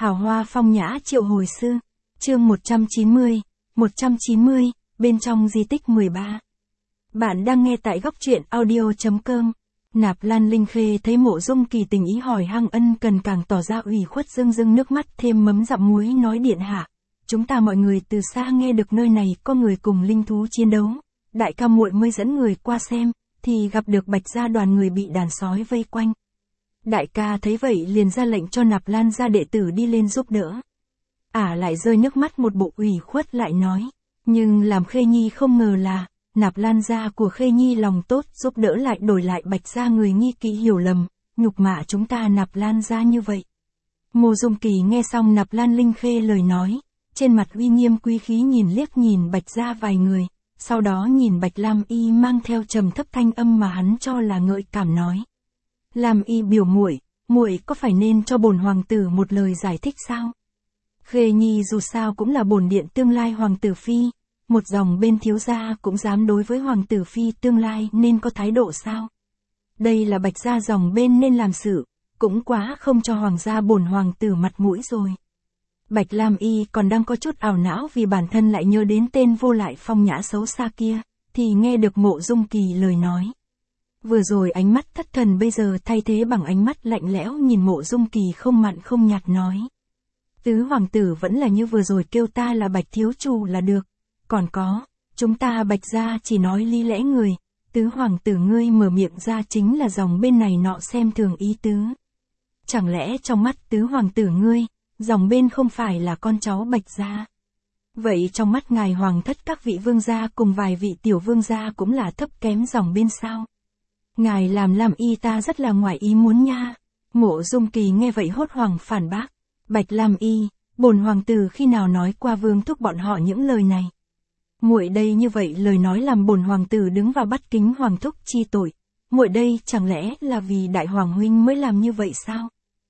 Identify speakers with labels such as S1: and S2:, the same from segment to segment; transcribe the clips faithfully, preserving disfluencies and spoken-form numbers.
S1: Hào hoa phong nhã triệu hồi sư. Chương một trăm chín mươi, một trăm chín mươi, bên trong di tích mười ba. Bạn đang nghe tại góc truyện audio chấm com. Nạp Lan Linh Khê thấy Mộ Dung Kỳ tình ý hỏi han ân cần càng tỏ ra ủy khuất, rưng rưng nước mắt thêm mắm dặm muối nói điện hạ. Chúng ta mọi người từ xa nghe được nơi này có người cùng linh thú chiến đấu. Đại ca muội mới dẫn người qua xem, thì gặp được Bạch gia đoàn người bị đàn sói vây quanh. Đại ca thấy vậy liền ra lệnh cho Nạp Lan gia đệ tử đi lên giúp đỡ. Ả à lại rơi nước mắt một bộ ủy khuất lại nói. Nhưng làm Khê Nhi không ngờ là, Nạp Lan gia của Khê Nhi lòng tốt giúp đỡ lại đổi lại Bạch gia người nghi kỵ hiểu lầm, nhục mạ chúng ta Nạp Lan gia như vậy. Mộ Dung Kỳ nghe xong Nạp Lan Linh Khê lời nói, trên mặt uy nghiêm quý khí nhìn liếc nhìn Bạch gia vài người, sau đó nhìn Bạch Lam Y mang theo trầm thấp thanh âm mà hắn cho là ngợi cảm nói. Lam Y biểu muội, muội có phải nên cho bổn hoàng tử một lời giải thích sao? Khê Nhi dù sao cũng là bổn điện tương lai hoàng tử phi, một dòng bên thiếu gia cũng dám đối với hoàng tử phi tương lai nên có thái độ sao? Đây là Bạch gia dòng bên nên làm sự, cũng quá không cho hoàng gia bổn hoàng tử mặt mũi rồi. Bạch Lam Y còn đang có chút ảo não vì bản thân lại nhớ đến tên vô lại phong nhã xấu xa kia, thì nghe được Mộ Dung Kỳ lời nói. Vừa rồi ánh mắt thất thần bây giờ thay thế bằng ánh mắt lạnh lẽo nhìn Mộ Dung Kỳ không mặn không nhạt nói. Tứ hoàng tử vẫn là như vừa rồi kêu ta là Bạch thiếu chủ là được. Còn có, chúng ta Bạch gia chỉ nói lý lẽ người, tứ hoàng tử ngươi mở miệng ra chính là dòng bên này nọ xem thường ý tứ. Chẳng lẽ trong mắt tứ hoàng tử ngươi, dòng bên không phải là con cháu Bạch gia? Vậy trong mắt ngài hoàng thất các vị vương gia cùng vài vị tiểu vương gia cũng là thấp kém dòng bên sao? Ngài làm Lam Y ta rất là ngoài ý muốn nha. Mộ Dung Kỳ nghe vậy hốt hoảng phản bác. Bạch Lam Y, bổn hoàng tử khi nào nói qua vương thúc bọn họ những lời này? Muội đây như vậy lời nói làm bổn hoàng tử đứng vào bắt kính hoàng thúc chi tội. Muội đây chẳng lẽ là vì đại hoàng huynh mới làm như vậy sao?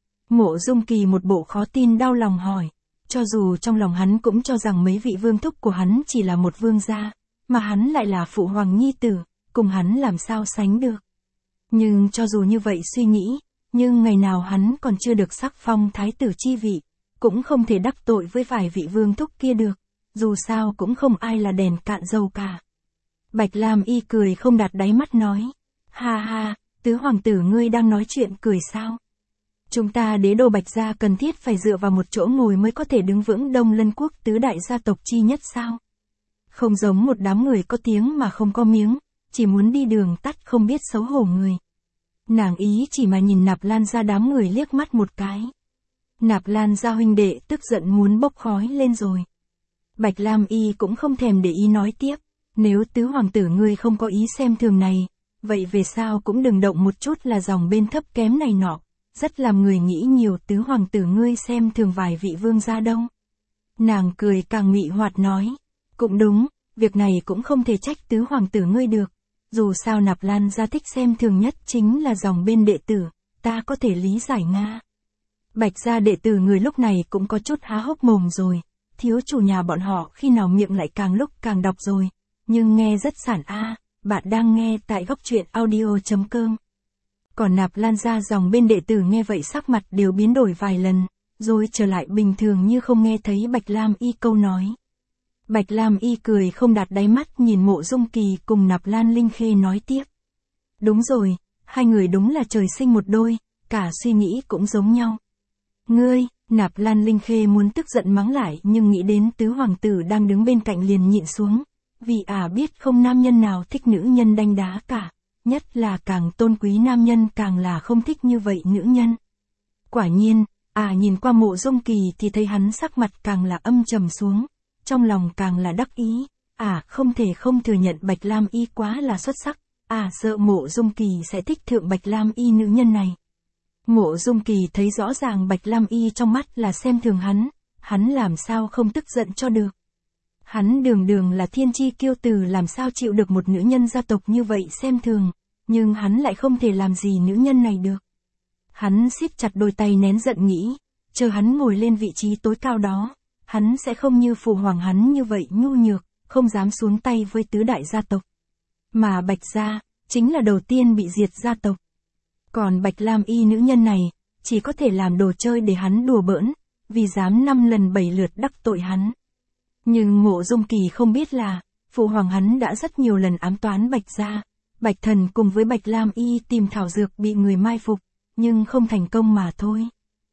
S1: Mộ Dung Kỳ một bộ khó tin đau lòng hỏi. Cho dù trong lòng hắn cũng cho rằng mấy vị vương thúc của hắn chỉ là một vương gia, mà hắn lại là phụ hoàng nhi tử, cùng hắn làm sao sánh được. Nhưng cho dù như vậy suy nghĩ, nhưng ngày nào hắn còn chưa được sắc phong thái tử chi vị, cũng không thể đắc tội với vài vị vương thúc kia được, dù sao cũng không ai là đèn cạn dầu cả. Bạch Lam Y cười không đặt đáy mắt nói, ha ha, tứ hoàng tử ngươi đang nói chuyện cười sao? Chúng ta đế đô Bạch gia cần thiết phải dựa vào một chỗ ngồi mới có thể đứng vững Đông Lân quốc tứ đại gia tộc chi nhất sao? Không giống một đám người có tiếng mà không có miếng, chỉ muốn đi đường tắt không biết xấu hổ người. Nàng ý chỉ mà nhìn Nạp Lan gia đám người liếc mắt một cái. Nạp Lan gia huynh đệ tức giận muốn bốc khói lên rồi. Bạch Lam Y cũng không thèm để ý nói tiếp, nếu tứ hoàng tử ngươi không có ý xem thường này, vậy về sao cũng đừng động một chút là dòng bên thấp kém này nọ, rất làm người nghĩ nhiều tứ hoàng tử ngươi xem thường vài vị vương gia đâu. Nàng cười càng mị hoạt nói, cũng đúng, việc này cũng không thể trách tứ hoàng tử ngươi được. Dù sao Nạp Lan gia thích xem thường nhất chính là dòng bên đệ tử, ta có thể lý giải nga. Bạch gia đệ tử người lúc này cũng có chút há hốc mồm rồi, thiếu chủ nhà bọn họ khi nào miệng lại càng lúc càng đọc rồi, nhưng nghe rất sảng a. À, bạn đang nghe tại góc truyện audio chấm com. Còn Nạp Lan gia dòng bên đệ tử nghe vậy sắc mặt đều biến đổi vài lần, rồi trở lại bình thường như không nghe thấy Bạch Lam Y câu nói. Bạch Lam Y cười không đặt đáy mắt nhìn Mộ Dung Kỳ cùng Nạp Lan Linh Khê nói tiếp. Đúng rồi, hai người đúng là trời sinh một đôi, cả suy nghĩ cũng giống nhau. Ngươi, Nạp Lan Linh Khê muốn tức giận mắng lại nhưng nghĩ đến tứ hoàng tử đang đứng bên cạnh liền nhịn xuống, vì ả à biết không nam nhân nào thích nữ nhân đanh đá cả, nhất là càng tôn quý nam nhân càng là không thích như vậy nữ nhân. Quả nhiên, ả à nhìn qua Mộ Dung Kỳ thì thấy hắn sắc mặt càng là âm trầm xuống. Trong lòng càng là đắc ý, à không thể không thừa nhận Bạch Lam Y quá là xuất sắc, à sợ Mộ Dung Kỳ sẽ thích thượng Bạch Lam Y nữ nhân này. Mộ Dung Kỳ thấy rõ ràng Bạch Lam Y trong mắt là xem thường hắn, hắn làm sao không tức giận cho được. Hắn đường đường là thiên chi kiêu tử làm sao chịu được một nữ nhân gia tộc như vậy xem thường, nhưng hắn lại không thể làm gì nữ nhân này được. Hắn siết chặt đôi tay nén giận nghĩ, chờ hắn ngồi lên vị trí tối cao đó. Hắn sẽ không như phụ hoàng hắn như vậy nhu nhược, không dám xuống tay với tứ đại gia tộc. Mà Bạch gia, chính là đầu tiên bị diệt gia tộc. Còn Bạch Lam Y nữ nhân này, chỉ có thể làm đồ chơi để hắn đùa bỡn, vì dám năm lần bảy lượt đắc tội hắn. Nhưng Mộ Dung Kỳ không biết là, phụ hoàng hắn đã rất nhiều lần ám toán Bạch gia, Bạch Thần cùng với Bạch Lam Y tìm thảo dược bị người mai phục, nhưng không thành công mà thôi.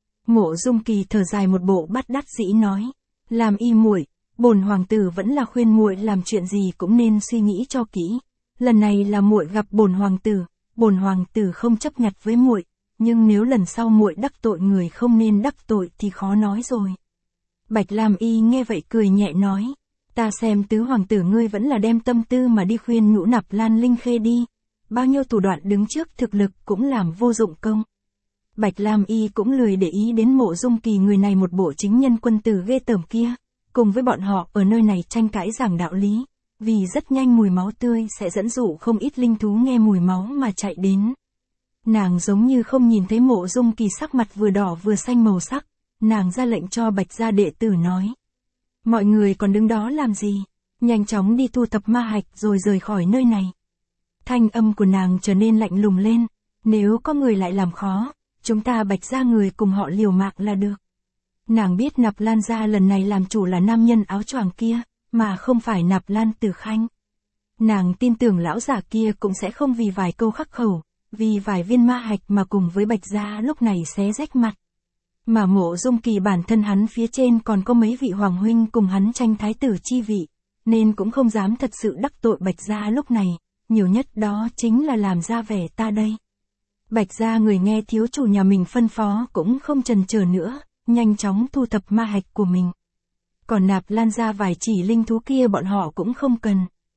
S1: Mộ Dung Kỳ thở dài một bộ bất đắc dĩ nói, Lam Y muội, bổn hoàng tử vẫn là khuyên muội làm chuyện gì cũng nên suy nghĩ cho kỹ. Lần này là muội gặp bổn hoàng tử, bổn hoàng tử không chấp nhặt với muội, nhưng nếu lần sau muội đắc tội người không nên đắc tội thì khó nói rồi. Bạch Lam Y nghe vậy cười nhẹ nói, ta xem tứ hoàng tử ngươi vẫn là đem tâm tư mà đi khuyên nhũ Nạp Lan Linh Khê đi, bao nhiêu thủ đoạn đứng trước thực lực cũng làm vô dụng công. Bạch Lam Y cũng lười để ý đến Mộ Dung Kỳ người này một bộ chính nhân quân tử ghê tởm kia, cùng với bọn họ ở nơi này tranh cãi giảng đạo lý, vì rất nhanh mùi máu tươi sẽ dẫn dụ không ít linh thú nghe mùi máu mà chạy đến. Nàng giống như không nhìn thấy Mộ Dung Kỳ sắc mặt vừa đỏ vừa xanh màu sắc, nàng ra lệnh cho Bạch gia đệ tử nói. Mọi người còn đứng đó làm gì? Nhanh chóng đi thu thập ma hạch rồi rời khỏi nơi này. Thanh âm của nàng trở nên lạnh lùng lên, nếu có người lại làm khó, chúng ta Bạch gia người cùng họ liều mạng là được. Nàng biết Nạp Lan gia lần này làm chủ là nam nhân áo choàng kia, mà không phải Nạp Lan Tử Khanh. Nàng tin tưởng lão giả kia cũng sẽ không vì vài câu khắc khẩu, vì vài viên ma hạch mà cùng với Bạch gia lúc này xé rách mặt. Mà Mộ Dung Kỳ bản thân hắn phía trên còn có mấy vị hoàng huynh cùng hắn tranh thái tử chi vị, nên cũng không dám thật sự đắc tội Bạch gia lúc này, nhiều nhất đó chính là làm ra vẻ ta đây. Bạch gia người nghe thiếu chủ nhà mình phân phó cũng không chần chờ nữa, nhanh chóng thu thập ma hạch của mình. Còn Nạp Lan gia vài chỉ linh thú kia bọn họ cũng không cần.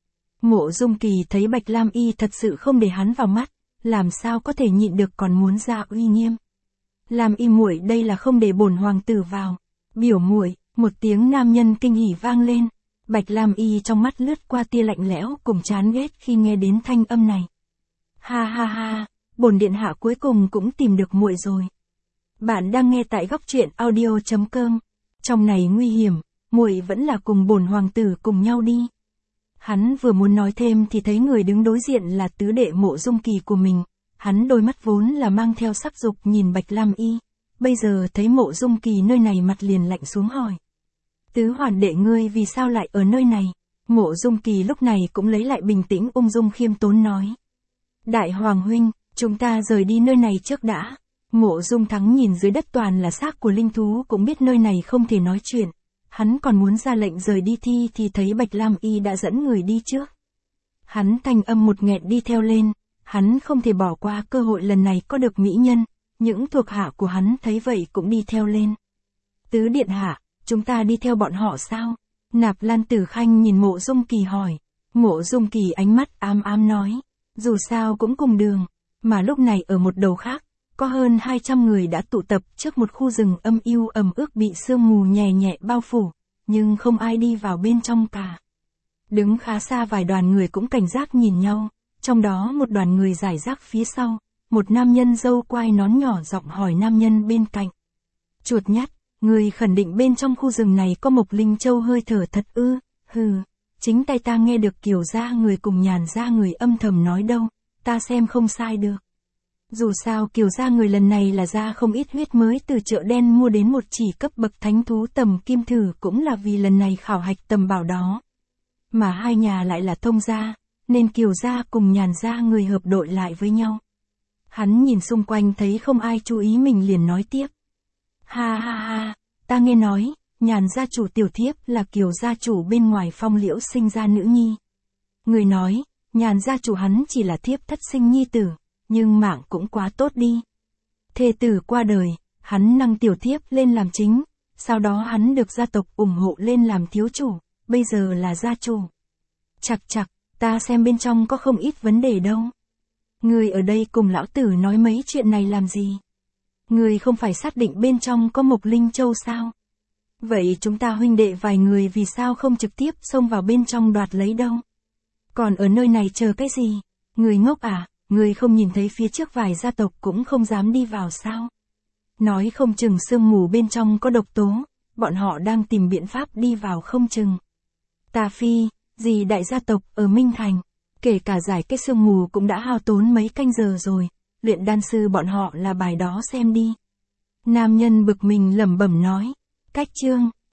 S1: Mộ Dung Kỳ thấy Bạch Lam Y thật sự không để hắn vào mắt, làm sao có thể nhịn được còn muốn ra uy nghiêm. Lam Y muội đây là không để bổn hoàng tử vào. Biểu muội, một tiếng nam nhân kinh hỉ vang lên. Bạch Lam Y trong mắt lướt qua tia lạnh lẽo cùng chán ghét khi nghe đến thanh âm này. Ha ha ha, bổn điện hạ cuối cùng cũng tìm được muội rồi. Bạn đang nghe tại góc truyện audio chấm com. Trong này nguy hiểm, muội vẫn là cùng bổn hoàng tử cùng nhau đi. Hắn vừa muốn nói thêm thì thấy người đứng đối diện là tứ đệ Mộ Dung Kỳ của mình. Hắn đôi mắt vốn là mang theo sắc dục nhìn Bạch Lam Y, bây giờ thấy Mộ Dung Kỳ nơi này mặt liền lạnh xuống hỏi. Tứ hoàn đệ ngươi vì sao lại ở nơi này? Mộ Dung Kỳ lúc này cũng lấy lại bình tĩnh ung dung khiêm tốn nói. Đại hoàng huynh, chúng ta rời đi nơi này trước đã. Mộ Dung Thắng nhìn dưới đất toàn là xác của linh thú cũng biết nơi này không thể nói chuyện. Hắn còn muốn ra lệnh rời đi thi thì thấy Bạch Lam Y đã dẫn người đi trước. Hắn thanh âm một nghẹn đi theo lên. Hắn không thể bỏ qua cơ hội lần này có được mỹ nhân, những thuộc hạ của hắn thấy vậy cũng đi theo lên. Tứ điện hạ, chúng ta đi theo bọn họ sao? Nạp Lan Tử Khanh nhìn Mộ Dung Kỳ hỏi. Mộ Dung Kỳ ánh mắt ám ám nói, dù sao cũng cùng đường, mà lúc này ở một đầu khác, có hơn hai trăm người đã tụ tập trước một khu rừng âm u ẩm ướt bị sương mù nhẹ nhẹ bao phủ, nhưng không ai đi vào bên trong cả. Đứng khá xa vài đoàn người cũng cảnh giác nhìn nhau. Trong đó một đoàn người giải rác phía sau, một nam nhân râu quai nón nhỏ giọng hỏi nam nhân bên cạnh. Chuột nhắt, người khẳng định bên trong khu rừng này có Mộc Linh Châu hơi thở thật ư? Hừ, chính tay ta nghe được Kiều gia người cùng Nhàn gia người âm thầm nói đâu, ta xem không sai được. Dù sao Kiều gia người lần này là ra không ít huyết mới từ chợ đen mua đến một chỉ cấp bậc thánh thú tầm kim thử cũng là vì lần này khảo hạch tầm bảo đó. Mà hai nhà lại là thông gia. Nên Kiều gia cùng Nhàn gia người hợp đội lại với nhau. Hắn nhìn xung quanh thấy không ai chú ý mình liền nói tiếp. Ha ha ha, ta nghe nói, Nhàn gia chủ tiểu thiếp là Kiều gia chủ bên ngoài Phong Liễu sinh ra nữ nhi. Người nói, Nhàn gia chủ hắn chỉ là thiếp thất sinh nhi tử, nhưng mạng cũng quá tốt đi. Thê tử qua đời, hắn nâng tiểu thiếp lên làm chính, sau đó hắn được gia tộc ủng hộ lên làm thiếu chủ, bây giờ là gia chủ. Chặt chặt. Ta xem bên trong có không ít vấn đề đâu. Người ở đây cùng lão tử nói mấy chuyện này làm gì? Người không phải xác định bên trong có Mộc Linh Châu sao? Vậy chúng ta huynh đệ vài người vì sao không trực tiếp xông vào bên trong đoạt lấy đâu? Còn ở nơi này chờ cái gì? Người ngốc à, người không nhìn thấy phía trước vài gia tộc cũng không dám đi vào sao? Nói không chừng sương mù bên trong có độc tố, bọn họ đang tìm biện pháp đi vào không chừng. Tà Phi, gì đại gia tộc ở Minh Thành, kể cả giải cái sương mù cũng đã hao tốn mấy canh giờ rồi, luyện đan sư bọn họ là bài đó xem đi. Nam nhân bực mình lẩm bẩm nói, Cách chương